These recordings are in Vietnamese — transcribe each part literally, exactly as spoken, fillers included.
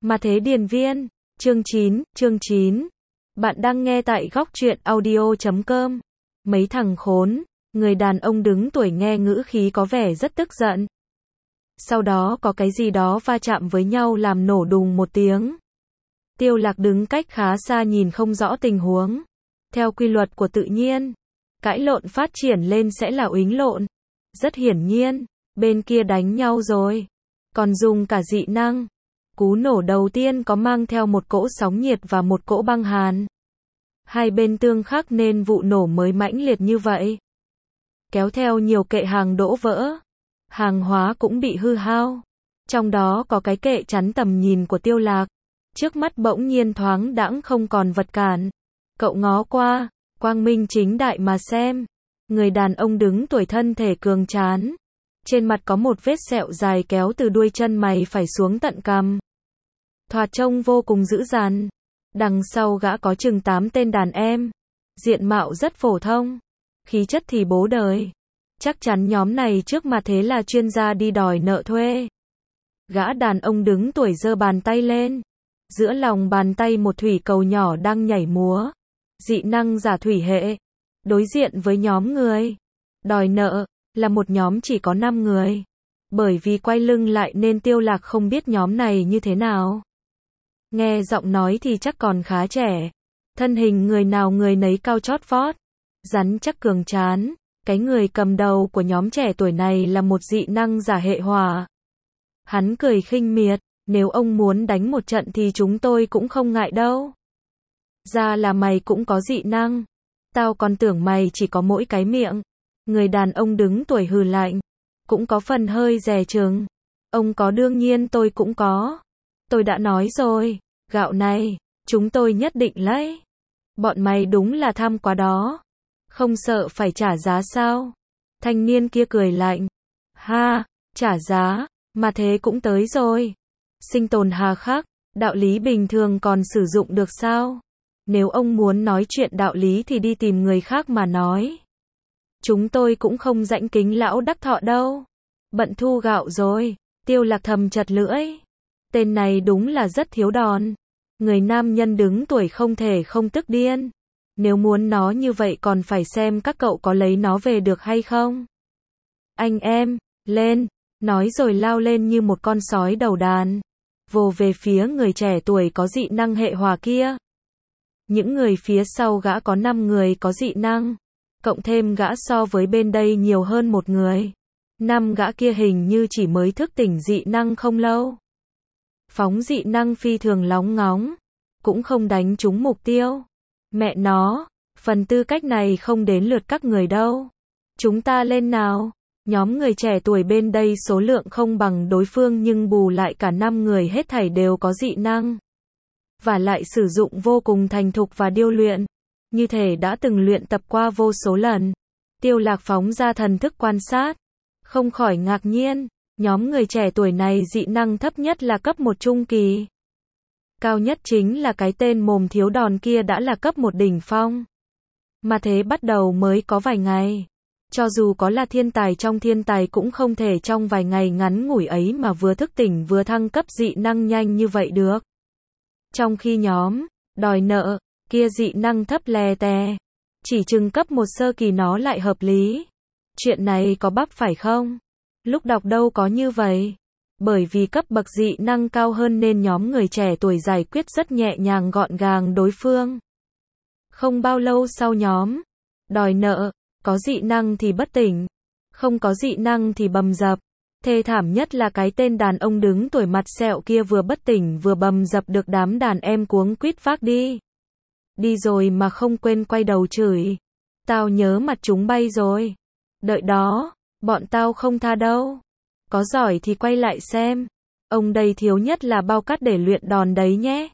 Mà thế điền viên, chương chín, chương chín. Bạn đang nghe tại góc truyện audio chấm com. Mấy thằng khốn, người đàn ông đứng tuổi nghe ngữ khí có vẻ rất tức giận. Sau đó có cái gì đó va chạm với nhau làm nổ đùng một tiếng. Tiêu Lạc đứng cách khá xa nhìn không rõ tình huống. Theo quy luật của tự nhiên, cãi lộn phát triển lên sẽ là uýnh lộn. Rất hiển nhiên, bên kia đánh nhau rồi. Còn dùng cả dị năng. Cú nổ đầu tiên có mang theo một cỗ sóng nhiệt và một cỗ băng hàn. Hai bên tương khắc nên vụ nổ mới mãnh liệt như vậy. Kéo theo nhiều kệ hàng đổ vỡ. Hàng hóa cũng bị hư hao. Trong đó có cái kệ chắn tầm nhìn của Tiêu Lạc. Trước mắt bỗng nhiên thoáng đãng không còn vật cản. Cậu ngó qua, quang minh chính đại mà xem. Người đàn ông đứng tuổi thân thể cường tráng. Trên mặt có một vết sẹo dài kéo từ đuôi chân mày phải xuống tận cằm. Thoạt trông vô cùng dữ dằn. Đằng sau gã có chừng tám tên đàn em. Diện mạo rất phổ thông. Khí chất thì bố đời. Chắc chắn nhóm này trước mặt thế là chuyên gia đi đòi nợ thuê. Gã đàn ông đứng tuổi giơ bàn tay lên. Giữa lòng bàn tay một thủy cầu nhỏ đang nhảy múa. Dị năng giả thủy hệ. Đối diện với nhóm người đòi nợ, là một nhóm chỉ có năm người. Bởi vì quay lưng lại nên Tiêu Lạc không biết nhóm này như thế nào. Nghe giọng nói thì chắc còn khá trẻ. Thân hình người nào người nấy cao chót vót. Rắn chắc cường tráng. Cái người cầm đầu của nhóm trẻ tuổi này là một dị năng giả hệ hỏa. Hắn cười khinh miệt. Nếu ông muốn đánh một trận thì chúng tôi cũng không ngại đâu. Ra là mày cũng có dị năng. Tao còn tưởng mày chỉ có mỗi cái miệng. Người đàn ông đứng tuổi hừ lạnh. Cũng có phần hơi dè chừng. Ông có đương nhiên tôi cũng có. Tôi đã nói rồi. Gạo này, chúng tôi nhất định lấy. Bọn mày đúng là tham quá đó. Không sợ phải trả giá sao? Thanh niên kia cười lạnh. Ha, trả giá, mà thế cũng tới rồi. Sinh tồn hà khắc, đạo lý bình thường còn sử dụng được sao? Nếu ông muốn nói chuyện đạo lý thì đi tìm người khác mà nói. Chúng tôi cũng không rãnh kính lão đắc thọ đâu. Bận thu gạo rồi. Tiêu Lạc thầm chật lưỡi. Tên này đúng là rất thiếu đòn. Người nam nhân đứng tuổi không thể không tức điên. Nếu muốn nó như vậy còn phải xem các cậu có lấy nó về được hay không. Anh em, lên. Nói rồi lao lên như một con sói đầu đàn. Vồ về phía người trẻ tuổi có dị năng hệ hỏa kia. Những người phía sau gã có năm người có dị năng. Cộng thêm gã so với bên đây nhiều hơn một người. Năm gã kia hình như chỉ mới thức tỉnh dị năng không lâu. Phóng dị năng phi thường lóng ngóng. Cũng không đánh trúng mục tiêu. Mẹ nó, phần tư cách này không đến lượt các người đâu. Chúng ta lên nào. Nhóm người trẻ tuổi bên đây số lượng không bằng đối phương nhưng bù lại cả năm người hết thảy đều có dị năng. Và lại sử dụng vô cùng thành thục và điêu luyện. Như thể đã từng luyện tập qua vô số lần. Tiêu Lạc phóng ra thần thức quan sát. Không khỏi ngạc nhiên. Nhóm người trẻ tuổi này dị năng thấp nhất là cấp một trung kỳ. Cao nhất chính là cái tên mồm thiếu đòn kia đã là cấp một đỉnh phong. Mà thế bắt đầu mới có vài ngày. Cho dù có là thiên tài trong thiên tài cũng không thể trong vài ngày ngắn ngủi ấy mà vừa thức tỉnh vừa thăng cấp dị năng nhanh như vậy được. Trong khi nhóm đòi nợ kia dị năng thấp lè tè. Chỉ chừng cấp một sơ kỳ nó lại hợp lý. Chuyện này có bắp phải không? Lúc đọc đâu có như vậy. Bởi vì cấp bậc dị năng cao hơn nên nhóm người trẻ tuổi giải quyết rất nhẹ nhàng gọn gàng đối phương. Không bao lâu sau nhóm đòi nợ, có dị năng thì bất tỉnh, không có dị năng thì bầm dập. Thê thảm nhất là cái tên đàn ông đứng tuổi mặt sẹo kia vừa bất tỉnh vừa bầm dập được đám đàn em cuống quýt vác đi. Đi rồi mà không quên quay đầu chửi. Tao nhớ mặt chúng bay rồi. Đợi đó, bọn tao không tha đâu. Có giỏi thì quay lại xem. Ông đây thiếu nhất là bao cát để luyện đòn đấy nhé.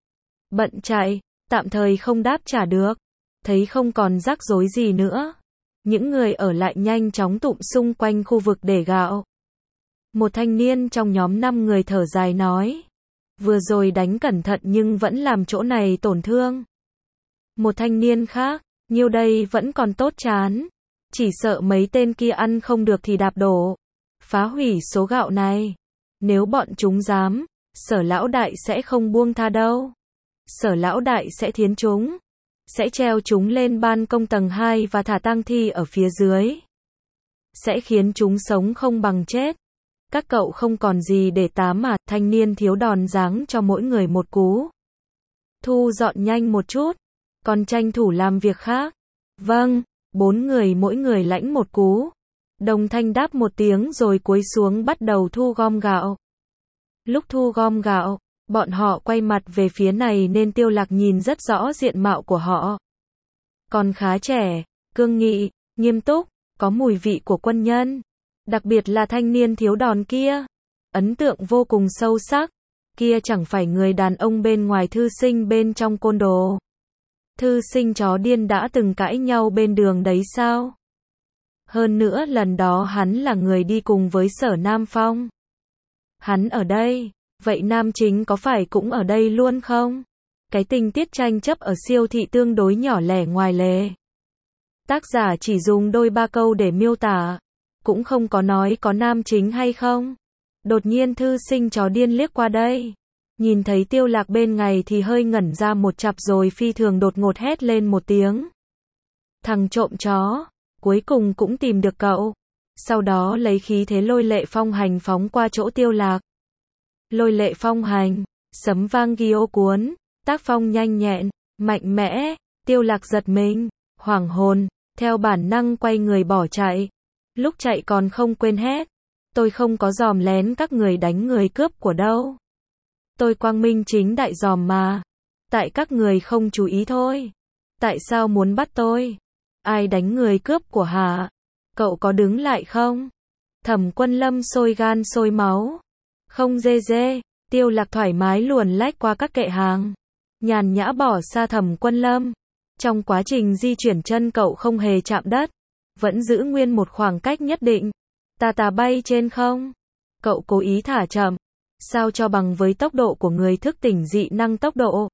Bận chạy, tạm thời không đáp trả được. Thấy không còn rắc rối gì nữa. Những người ở lại nhanh chóng tụm xung quanh khu vực để gạo. Một thanh niên trong nhóm năm người thở dài nói. Vừa rồi đánh cẩn thận nhưng vẫn làm chỗ này tổn thương. Một thanh niên khác, nhiêu đây vẫn còn tốt chán. Chỉ sợ mấy tên kia ăn không được thì đạp đổ. Phá hủy số gạo này. Nếu bọn chúng dám Sở lão đại sẽ không buông tha đâu. Sở lão đại sẽ thiến chúng. Sẽ treo chúng lên ban công tầng hai và thả tang thi ở phía dưới. Sẽ khiến chúng sống không bằng chết. Các cậu không còn gì để tám mà, thanh niên thiếu đòn giáng cho mỗi người một cú. Thu dọn nhanh một chút. Còn tranh thủ làm việc khác. Vâng, bốn người mỗi người lãnh một cú. Đồng thanh đáp một tiếng rồi cúi xuống bắt đầu thu gom gạo. Lúc thu gom gạo, bọn họ quay mặt về phía này nên Tiêu Lạc nhìn rất rõ diện mạo của họ. Còn khá trẻ, cương nghị, nghiêm túc, có mùi vị của quân nhân. Đặc biệt là thanh niên thiếu đòn kia. Ấn tượng vô cùng sâu sắc. Kia chẳng phải người đàn ông bên ngoài thư sinh bên trong côn đồ. Thư sinh chó điên đã từng cãi nhau bên đường đấy sao? Hơn nữa lần đó hắn là người đi cùng với Sở Nam Phong. Hắn ở đây, vậy nam chính có phải cũng ở đây luôn không? Cái tình tiết tranh chấp ở siêu thị tương đối nhỏ lẻ ngoài lề. Tác giả chỉ dùng đôi ba câu để miêu tả, cũng không có nói có nam chính hay không. Đột nhiên thư sinh chó điên liếc qua đây. Nhìn thấy Tiêu Lạc bên ngày thì hơi ngẩn ra một chặp rồi phi thường đột ngột hét lên một tiếng. Thằng trộm chó, cuối cùng cũng tìm được cậu. Sau đó lấy khí thế lôi lệ phong hành phóng qua chỗ Tiêu Lạc. Lôi lệ phong hành, sấm vang ghi ô cuốn, tác phong nhanh nhẹn, mạnh mẽ, Tiêu Lạc giật mình, hoảng hồn, theo bản năng quay người bỏ chạy. Lúc chạy còn không quên hét. Tôi không có dòm lén các người đánh người cướp của đâu. Tôi quang minh chính đại dòm mà. Tại các người không chú ý thôi. Tại sao muốn bắt tôi? Ai đánh người cướp của hả? Cậu có đứng lại không? Thẩm Quân Lâm sôi gan sôi máu. Không dê dê, Tiêu Lạc thoải mái luồn lách qua các kệ hàng. Nhàn nhã bỏ xa Thẩm Quân Lâm. Trong quá trình di chuyển chân cậu không hề chạm đất. Vẫn giữ nguyên một khoảng cách nhất định. Tà tà bay trên không. Cậu cố ý thả chậm. Sao cho bằng với tốc độ của người thức tỉnh dị năng tốc độ.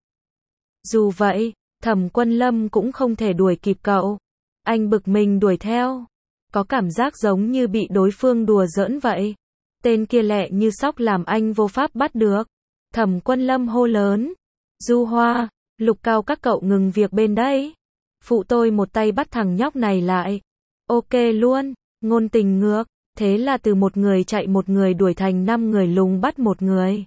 Dù vậy, Thẩm Quân Lâm cũng không thể đuổi kịp cậu. Anh bực mình đuổi theo. Có cảm giác giống như bị đối phương đùa giỡn vậy. Tên kia lẹ như sóc làm anh vô pháp bắt được. Thẩm Quân Lâm hô lớn. Du Hoa, Lục Cao các cậu ngừng việc bên đây. Phụ tôi một tay bắt thằng nhóc này lại. Ok luôn, ngôn tình ngược. Thế là từ một người chạy một người đuổi thành năm người lùng bắt một người.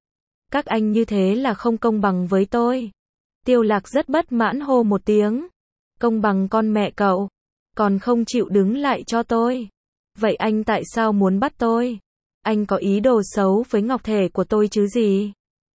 Các anh như thế là không công bằng với tôi. Tiêu Lạc rất bất mãn hô một tiếng. Công bằng con mẹ cậu. Còn không chịu đứng lại cho tôi. Vậy anh tại sao muốn bắt tôi? Anh có ý đồ xấu với ngọc thể của tôi chứ gì?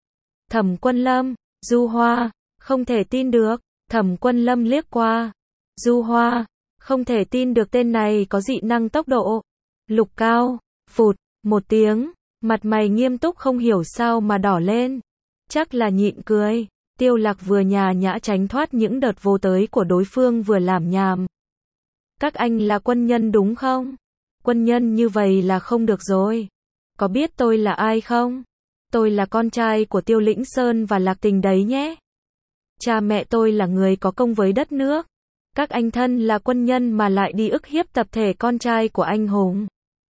Thẩm Quân Lâm, Du Hoa, không thể tin được. Thẩm Quân Lâm liếc qua. Du Hoa, không thể tin được tên này có dị năng tốc độ. Lục Cao, phụt, một tiếng, mặt mày nghiêm túc không hiểu sao mà đỏ lên. Chắc là nhịn cười. Tiêu Lạc vừa nhà nhã tránh thoát những đợt vô tới của đối phương vừa làm nhảm. Các anh là quân nhân đúng không? Quân nhân như vậy là không được rồi. Có biết tôi là ai không? Tôi là con trai của Tiêu Lĩnh Sơn và Lạc Tình đấy nhé. Cha mẹ tôi là người có công với đất nước. Các anh thân là quân nhân mà lại đi ức hiếp tập thể con trai của anh hùng.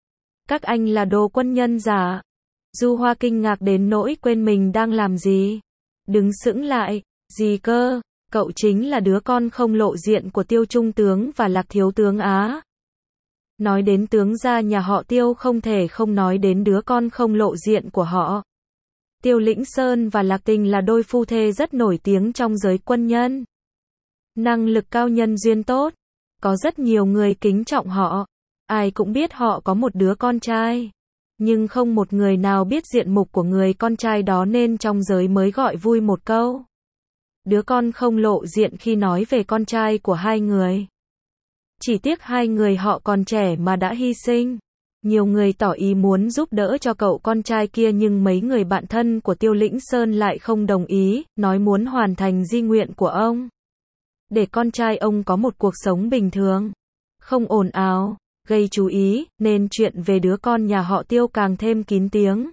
Các anh là đồ quân nhân giả. Du Hoa kinh ngạc đến nỗi quên mình đang làm gì. Đứng sững lại, gì cơ, cậu chính là đứa con không lộ diện của Tiêu Trung tướng và Lạc Thiếu tướng Á. Nói đến tướng gia nhà họ Tiêu không thể không nói đến đứa con không lộ diện của họ. Tiêu Lĩnh Sơn và Lạc Tình là đôi phu thê rất nổi tiếng trong giới quân nhân. Năng lực cao, nhân duyên tốt. Có rất nhiều người kính trọng họ. Ai cũng biết họ có một đứa con trai. Nhưng không một người nào biết diện mục của người con trai đó nên trong giới mới gọi vui một câu. Đứa con không lộ diện khi nói về con trai của hai người. Chỉ tiếc hai người họ còn trẻ mà đã hy sinh. Nhiều người tỏ ý muốn giúp đỡ cho cậu con trai kia nhưng mấy người bạn thân của Tiêu Lĩnh Sơn lại không đồng ý, nói muốn hoàn thành di nguyện của ông. Để con trai ông có một cuộc sống bình thường. Không ồn ào, gây chú ý, nên chuyện về đứa con nhà họ Tiêu càng thêm kín tiếng.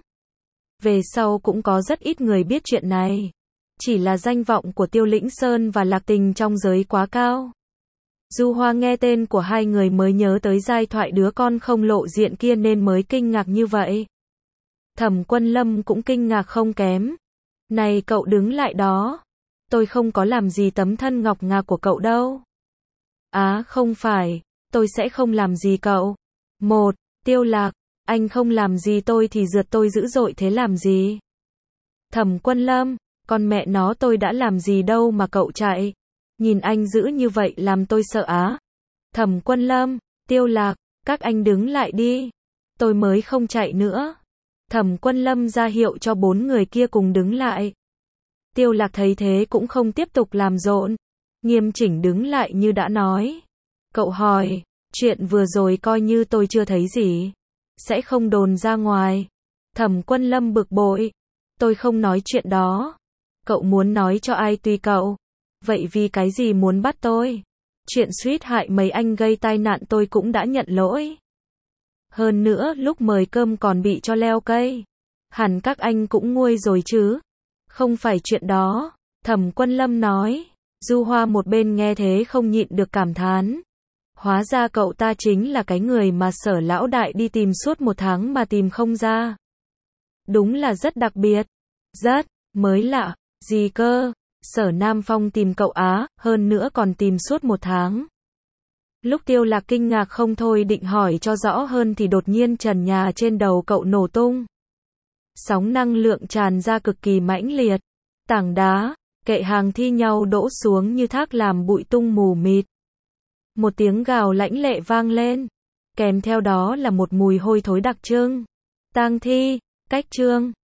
Về sau cũng có rất ít người biết chuyện này. Chỉ là danh vọng của Tiêu Lĩnh Sơn và Lạc Tình trong giới quá cao. Du Hoa nghe tên của hai người mới nhớ tới giai thoại đứa con không lộ diện kia nên mới kinh ngạc như vậy. Thẩm Quân Lâm cũng kinh ngạc không kém. Này cậu đứng lại đó. Tôi không có làm gì tấm thân ngọc ngà của cậu đâu. Á không phải, tôi sẽ không làm gì cậu. Một, Tiêu Lạc, anh không làm gì tôi thì rượt tôi dữ dội thế làm gì? Thẩm Quân Lâm, con mẹ nó tôi đã làm gì đâu mà cậu chạy. Nhìn anh giữ như vậy làm tôi sợ á. Thẩm Quân Lâm, Tiêu Lạc, các anh đứng lại đi. Tôi mới không chạy nữa. Thẩm Quân Lâm ra hiệu cho bốn người kia cùng đứng lại. Tiêu Lạc thấy thế cũng không tiếp tục làm rộn. Nghiêm chỉnh đứng lại như đã nói. Cậu hỏi, chuyện vừa rồi coi như tôi chưa thấy gì. Sẽ không đồn ra ngoài. Thẩm Quân Lâm bực bội. Tôi không nói chuyện đó. Cậu muốn nói cho ai tùy cậu. Vậy vì cái gì muốn bắt tôi? Chuyện suýt hại mấy anh gây tai nạn tôi cũng đã nhận lỗi. Hơn nữa lúc mời cơm còn bị cho leo cây. Hẳn các anh cũng nguôi rồi chứ. Không phải chuyện đó. Thẩm Quân Lâm nói. Du Hoa một bên nghe thế không nhịn được cảm thán. Hóa ra cậu ta chính là cái người mà Sở lão đại đi tìm suốt một tháng mà tìm không ra. Đúng là rất đặc biệt. Rất, mới lạ. Gì cơ? Sở Nam Phong tìm cậu á, hơn nữa còn tìm suốt một tháng. Lúc Tiêu Lạc kinh ngạc không thôi định hỏi cho rõ hơn thì đột nhiên trần nhà trên đầu cậu nổ tung. Sóng năng lượng tràn ra cực kỳ mãnh liệt. Tảng đá, kệ hàng thi nhau đổ xuống như thác làm bụi tung mù mịt. Một tiếng gào lãnh lệ vang lên. Kèm theo đó là một mùi hôi thối đặc trưng. Tang thi, cách trương.